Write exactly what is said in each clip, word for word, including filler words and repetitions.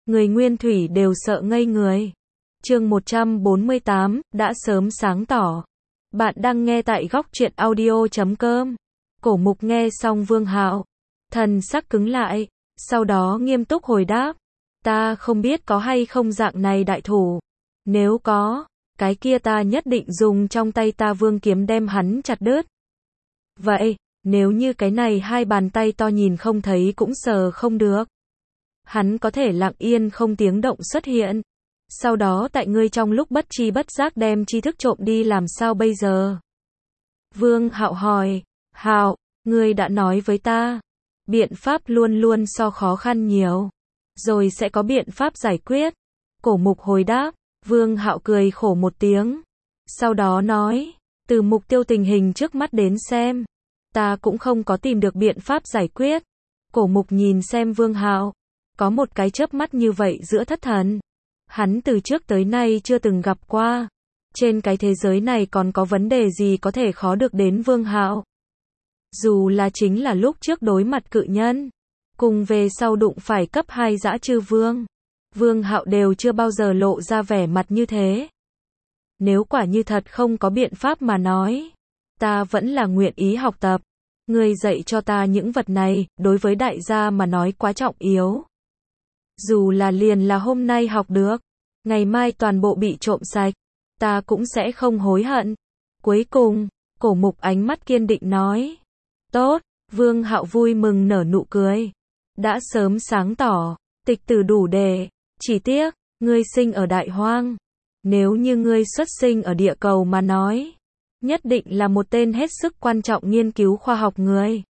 người nguyên thủy đều sợ ngây người. Chương một trăm bốn mươi tám, đã sớm sáng tỏ. Bạn đang nghe tại góc truyện audio chấm com. Cổ Mục nghe xong Vương Hạo, thần sắc cứng lại, sau đó nghiêm túc hồi đáp, ta không biết có hay không dạng này đại thủ. Nếu có, cái kia ta nhất định dùng trong tay ta vương kiếm đem hắn chặt đứt. Vậy, nếu như cái này hai bàn tay to nhìn không thấy cũng sờ không được, hắn có thể lặng yên không tiếng động xuất hiện, sau đó tại ngươi trong lúc bất tri bất giác đem tri thức trộm đi làm sao bây giờ? Vương Hạo hỏi, Hạo, ngươi đã nói với ta, biện pháp luôn luôn so khó khăn nhiều, rồi sẽ có biện pháp giải quyết. Cổ Mục hồi đáp. Vương Hạo cười khổ một tiếng, sau đó nói, từ mục tiêu tình hình trước mắt đến xem, ta cũng không có tìm được biện pháp giải quyết. Cổ Mục nhìn xem Vương Hạo, có một cái chớp mắt như vậy giữa thất thần. Hắn từ trước tới nay chưa từng gặp qua. Trên cái thế giới này còn có vấn đề gì có thể khó được đến Vương Hạo. Dù là chính là lúc trước đối mặt cự nhân, cùng về sau đụng phải cấp hai dã chư vương, Vương Hạo đều chưa bao giờ lộ ra vẻ mặt như thế. Nếu quả như thật không có biện pháp mà nói, ta vẫn là nguyện ý học tập. Ngươi dạy cho ta những vật này, đối với đại gia mà nói quá trọng yếu. Dù là liền là hôm nay học được, ngày mai toàn bộ bị trộm sạch, ta cũng sẽ không hối hận. Cuối cùng, Cổ Mục ánh mắt kiên định nói. Tốt, Vương Hạo vui mừng nở nụ cười. Đã sớm sáng tỏ, tịch từ đủ đề. Chỉ tiếc, ngươi sinh ở Đại Hoang. Nếu như ngươi xuất sinh ở địa cầu mà nói, nhất định là một tên hết sức quan trọng nghiên cứu khoa học người.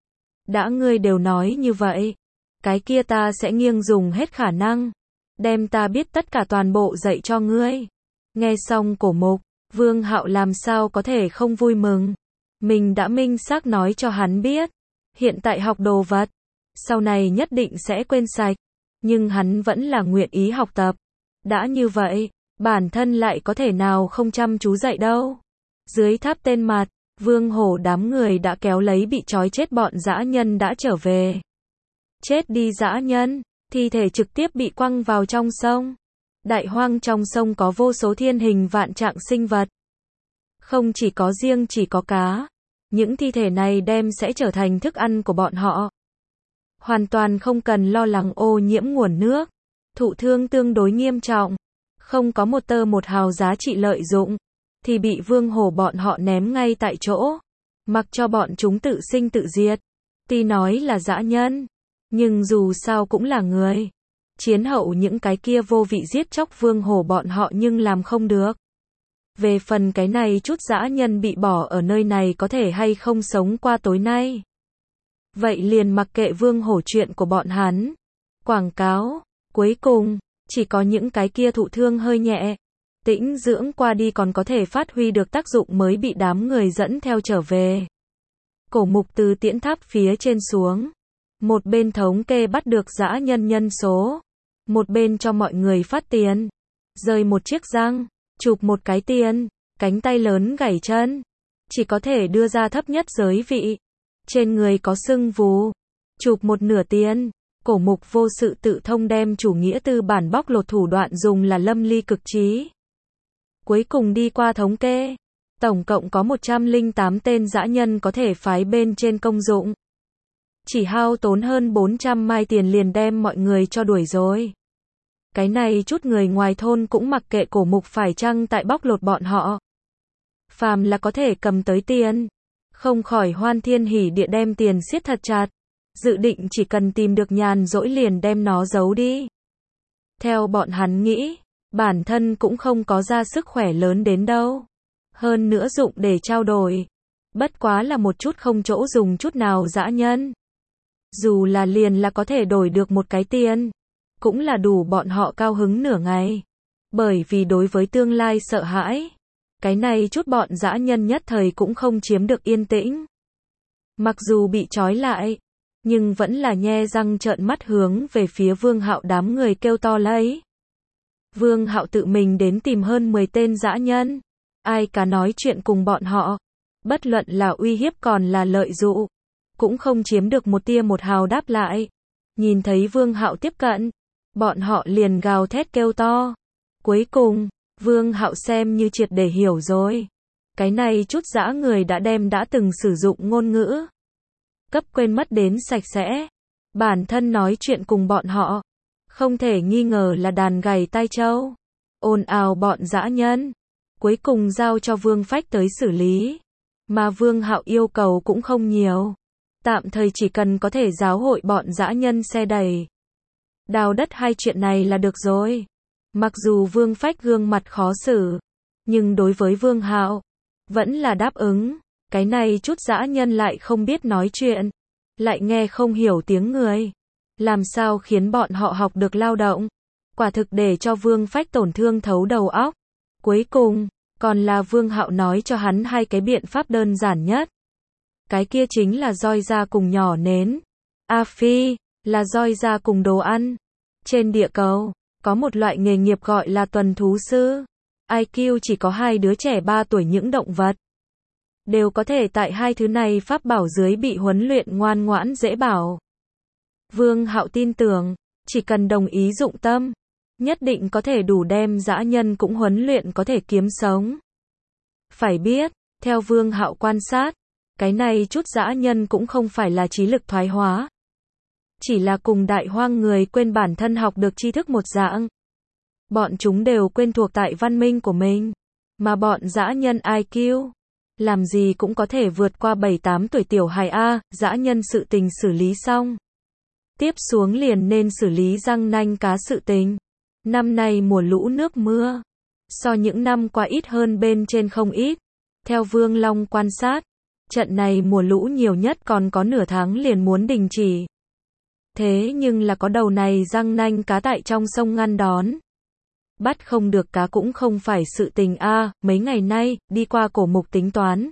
Đã ngươi đều nói như vậy, cái kia ta sẽ nghiêng dùng hết khả năng, đem ta biết tất cả toàn bộ dạy cho ngươi. Nghe xong Cổ Mục, Vương Hạo làm sao có thể không vui mừng. Mình đã minh xác nói cho hắn biết, hiện tại học đồ vật, sau này nhất định sẽ quên sạch. Nhưng hắn vẫn là nguyện ý học tập. Đã như vậy, bản thân lại có thể nào không chăm chú dạy đâu. Dưới tháp tên mặt, Vương Hổ đám người đã kéo lấy bị trói chết bọn dã nhân đã trở về. Chết đi dã nhân, thi thể trực tiếp bị quăng vào trong sông. Đại Hoang trong sông có vô số thiên hình vạn trạng sinh vật. Không chỉ có riêng chỉ có cá. Những thi thể này đem sẽ trở thành thức ăn của bọn họ. Hoàn toàn không cần lo lắng ô nhiễm nguồn nước. Thụ thương tương đối nghiêm trọng, không có một tơ một hào giá trị lợi dụng, thì bị Vương Hổ bọn họ ném ngay tại chỗ, mặc cho bọn chúng tự sinh tự diệt. Tuy nói là dã nhân, nhưng dù sao cũng là người. Chiến hậu những cái kia vô vị giết chóc Vương Hổ bọn họ nhưng làm không được. Về phần cái này chút dã nhân bị bỏ ở nơi này có thể hay không sống qua tối nay, vậy liền mặc kệ Vương Hổ chuyện của bọn hắn. Quảng cáo, cuối cùng, chỉ có những cái kia thụ thương hơi nhẹ, tĩnh dưỡng qua đi còn có thể phát huy được tác dụng mới bị đám người dẫn theo trở về. Cổ Mục từ tiễn tháp phía trên xuống, một bên thống kê bắt được dã nhân nhân số, một bên cho mọi người phát tiền. Rơi một chiếc răng, chụp một cái tiền, cánh tay lớn gãy chân, chỉ có thể đưa ra thấp nhất giới vị. Trên người có sưng vù, chụp một nửa tiền. Cổ Mục vô sự tự thông đem chủ nghĩa tư bản bóc lột thủ đoạn dùng là lâm ly cực trí. Cuối cùng đi qua thống kê, tổng cộng có một trăm lẻ tám tên dã nhân có thể phái bên trên công dụng. Chỉ hao tốn hơn bốn trăm mai tiền liền đem mọi người cho đuổi rồi. Cái này chút người ngoài thôn cũng mặc kệ Cổ Mục phải chăng tại bóc lột bọn họ. Phàm là có thể cầm tới tiền, không khỏi hoan thiên hỉ địa đem tiền siết thật chặt, dự định chỉ cần tìm được nhàn rỗi liền đem nó giấu đi. Theo bọn hắn nghĩ, bản thân cũng không có ra sức khỏe lớn đến đâu. Hơn nữa dụng để trao đổi, bất quá là một chút không chỗ dùng chút nào dã nhân. Dù là liền là có thể đổi được một cái tiền, cũng là đủ bọn họ cao hứng nửa ngày. Bởi vì đối với tương lai sợ hãi, cái này chút bọn dã nhân nhất thời cũng không chiếm được yên tĩnh. Mặc dù bị trói lại, nhưng vẫn là nhe răng trợn mắt hướng về phía Vương Hạo đám người kêu to lấy. Vương Hạo tự mình đến tìm hơn mười tên dã nhân, ai cả nói chuyện cùng bọn họ, bất luận là uy hiếp còn là lợi dụ, cũng không chiếm được một tia một hào đáp lại. Nhìn thấy Vương Hạo tiếp cận, bọn họ liền gào thét kêu to. Cuối cùng, Vương Hạo xem như triệt để hiểu rồi. Cái này chút dã người đã đem đã từng sử dụng ngôn ngữ cấp quên mất đến sạch sẽ. Bản thân nói chuyện cùng bọn họ, không thể nghi ngờ là đàn gầy tai trâu. Ồn ào bọn dã nhân, cuối cùng giao cho Vương Phách tới xử lý. Mà Vương Hạo yêu cầu cũng không nhiều. Tạm thời chỉ cần có thể giáo hội bọn dã nhân xe đẩy, đào đất hai chuyện này là được rồi. Mặc dù Vương Phách gương mặt khó xử, nhưng đối với Vương Hạo, vẫn là đáp ứng. Cái này chút dã nhân lại không biết nói chuyện, lại nghe không hiểu tiếng người. Làm sao khiến bọn họ học được lao động? Quả thực để cho Vương Phách tổn thương thấu đầu óc. Cuối cùng, còn là Vương Hạo nói cho hắn hai cái biện pháp đơn giản nhất. Cái kia chính là roi ra cùng nhỏ nến. A Phi, là roi ra cùng đồ ăn. Trên địa cầu, có một loại nghề nghiệp gọi là tuần thú sư. i kiu chỉ có hai đứa trẻ ba tuổi những động vật đều có thể tại hai thứ này pháp bảo dưới bị huấn luyện ngoan ngoãn dễ bảo. Vương Hạo tin tưởng, chỉ cần đồng ý dụng tâm, nhất định có thể đủ đem dã nhân cũng huấn luyện có thể kiếm sống. Phải biết, theo Vương Hạo quan sát, cái này chút dã nhân cũng không phải là trí lực thoái hóa, chỉ là cùng đại hoang người quên bản thân học được tri thức một dạng. Bọn chúng đều quen thuộc tại văn minh của mình, mà bọn dã nhân i kiu, làm gì cũng có thể vượt qua bảy tám tuổi tiểu hài A. Dã nhân sự tình xử lý xong, tiếp xuống liền nên xử lý răng nanh cá sự tình. Năm nay mùa lũ nước mưa, so những năm qua ít hơn bên trên không ít. Theo Vương Long quan sát, trận này mùa lũ nhiều nhất còn có nửa tháng liền muốn đình chỉ. Thế nhưng là có đầu này răng nanh cá tại trong sông ngăn đón. Bắt không được cá cũng không phải sự tình a. Mấy ngày nay, đi qua cổ mục tính toán,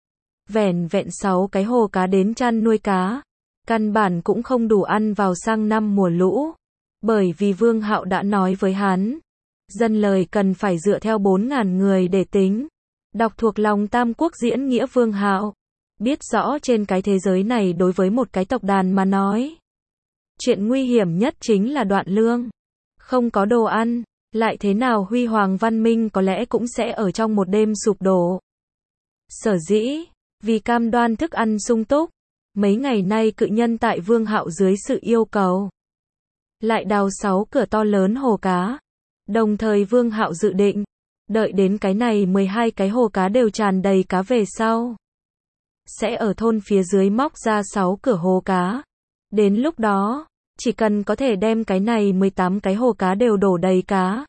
vẻn vẹn sáu cái hồ cá đến chăn nuôi cá, căn bản cũng không đủ ăn vào sang năm mùa lũ. Bởi vì Vương Hạo đã nói với hắn, dân lời cần phải dựa theo bốn ngàn người để tính. Đọc thuộc lòng Tam Quốc diễn nghĩa Vương Hạo, biết rõ trên cái thế giới này đối với một cái tộc đàn mà nói, chuyện nguy hiểm nhất chính là đoạn lương. Không có đồ ăn, lại thế nào huy hoàng văn minh có lẽ cũng sẽ ở trong một đêm sụp đổ. Sở dĩ, vì cam đoan thức ăn sung túc, mấy ngày nay cự nhân tại Vương Hạo dưới sự yêu cầu, lại đào sáu cửa to lớn hồ cá. Đồng thời Vương Hạo dự định, đợi đến cái này mười hai cái hồ cá đều tràn đầy cá về sau, sẽ ở thôn phía dưới móc ra sáu cửa hồ cá. Đến lúc đó, chỉ cần có thể đem cái này mười tám cái hồ cá đều đổ đầy cá,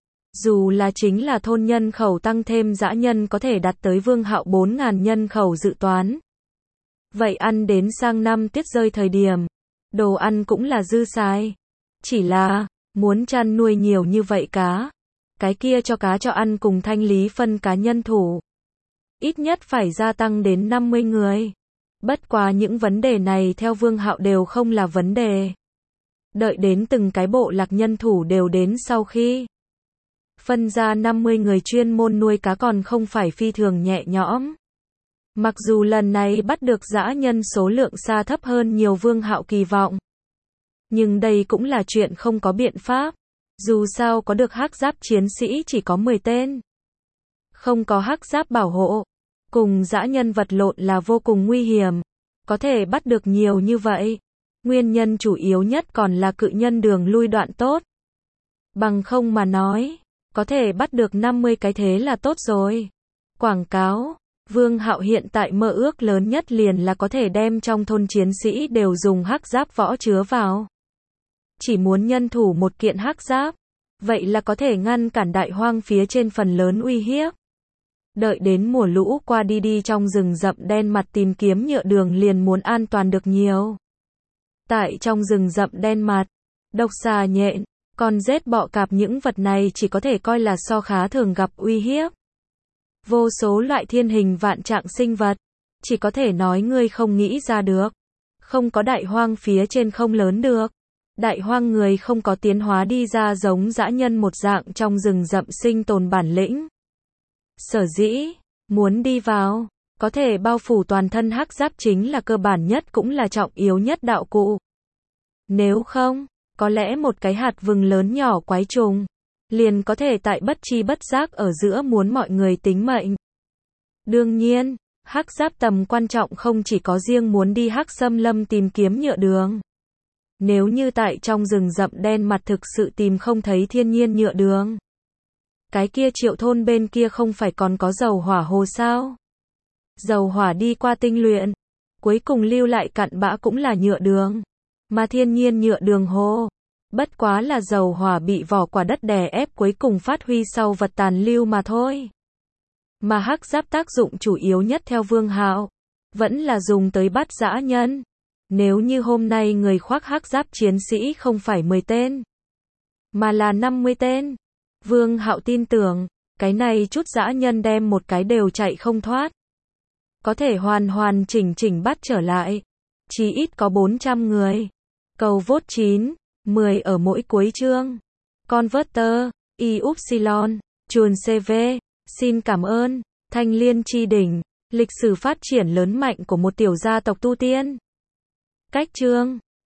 dù là chính là thôn nhân khẩu tăng thêm dã nhân có thể đạt tới Vương Hạo bốn ngàn nhân khẩu dự toán. Vậy ăn đến sang năm tiết rơi thời điểm, đồ ăn cũng là dư xài. Chỉ là, muốn chăn nuôi nhiều như vậy cá, cái kia cho cá cho ăn cùng thanh lý phân cá nhân thủ, ít nhất phải gia tăng đến năm mươi người. Bất quá những vấn đề này theo Vương Hạo đều không là vấn đề. Đợi đến từng cái bộ lạc nhân thủ đều đến sau khi phân ra năm mươi người chuyên môn nuôi cá còn không phải phi thường nhẹ nhõm. Mặc dù lần này bắt được dã nhân số lượng xa thấp hơn nhiều Vương Hạo kỳ vọng, nhưng đây cũng là chuyện không có biện pháp. Dù sao có được hắc giáp chiến sĩ chỉ có mười tên, không có hắc giáp bảo hộ, cùng dã nhân vật lộn là vô cùng nguy hiểm. Có thể bắt được nhiều như vậy, nguyên nhân chủ yếu nhất còn là cự nhân đường lui đoạn tốt. Bằng không mà nói, có thể bắt được năm mươi cái thế là tốt rồi. Quảng cáo, Vương Hạo hiện tại mơ ước lớn nhất liền là có thể đem trong thôn chiến sĩ đều dùng hắc giáp võ chứa vào. Chỉ muốn nhân thủ một kiện hắc giáp, vậy là có thể ngăn cản đại hoang phía trên phần lớn uy hiếp. Đợi đến mùa lũ qua đi đi trong rừng rậm đen mặt tìm kiếm nhựa đường liền muốn an toàn được nhiều. Tại trong rừng rậm đen mặt, độc xà nhện, con rết bọ cạp những vật này chỉ có thể coi là so khá thường gặp uy hiếp. Vô số loại thiên hình vạn trạng sinh vật, chỉ có thể nói ngươi không nghĩ ra được. Không có đại hoang phía trên không lớn được. Đại hoang người không có tiến hóa đi ra giống dã nhân một dạng trong rừng rậm sinh tồn bản lĩnh. Sở dĩ, muốn đi vào, có thể bao phủ toàn thân hắc giáp chính là cơ bản nhất cũng là trọng yếu nhất đạo cụ. Nếu không, Có lẽ một cái hạt vừng lớn nhỏ quái trùng, liền có thể tại bất chi bất giác ở giữa muốn mọi người tính mệnh. Đương nhiên, Hắc Giáp tầm quan trọng không chỉ có riêng muốn đi Hắc Xâm Lâm tìm kiếm nhựa đường. Nếu như tại trong rừng rậm đen mặt thực sự tìm không thấy thiên nhiên nhựa đường, cái kia Triệu thôn bên kia không phải còn có dầu hỏa hồ sao? Dầu hỏa đi qua tinh luyện, cuối cùng lưu lại cặn bã cũng là nhựa đường, mà thiên nhiên nhựa đường hồ, bất quá là dầu hỏa bị vỏ quả đất đè ép cuối cùng phát huy sau vật tàn lưu mà thôi. Mà Hắc Giáp tác dụng chủ yếu nhất theo Vương Hạo, vẫn là dùng tới bắt dã nhân. Nếu như hôm nay người khoác Hắc Giáp chiến sĩ không phải mười tên, mà là năm mươi tên, Vương Hạo tin tưởng, cái này chút dã nhân đem một cái đều chạy không thoát. Có thể hoàn hoàn chỉnh chỉnh bắt trở lại, chí ít có bốn trăm người. Cầu vote chín, mười ở mỗi cuối chương. Converter, i upsilon, chuồn xê vê, xin cảm ơn, Thanh Liên Chi Đỉnh, lịch sử phát triển lớn mạnh của một tiểu gia tộc tu tiên. Cách chương